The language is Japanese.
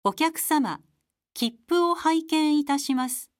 お客様、切符を拝見いたします。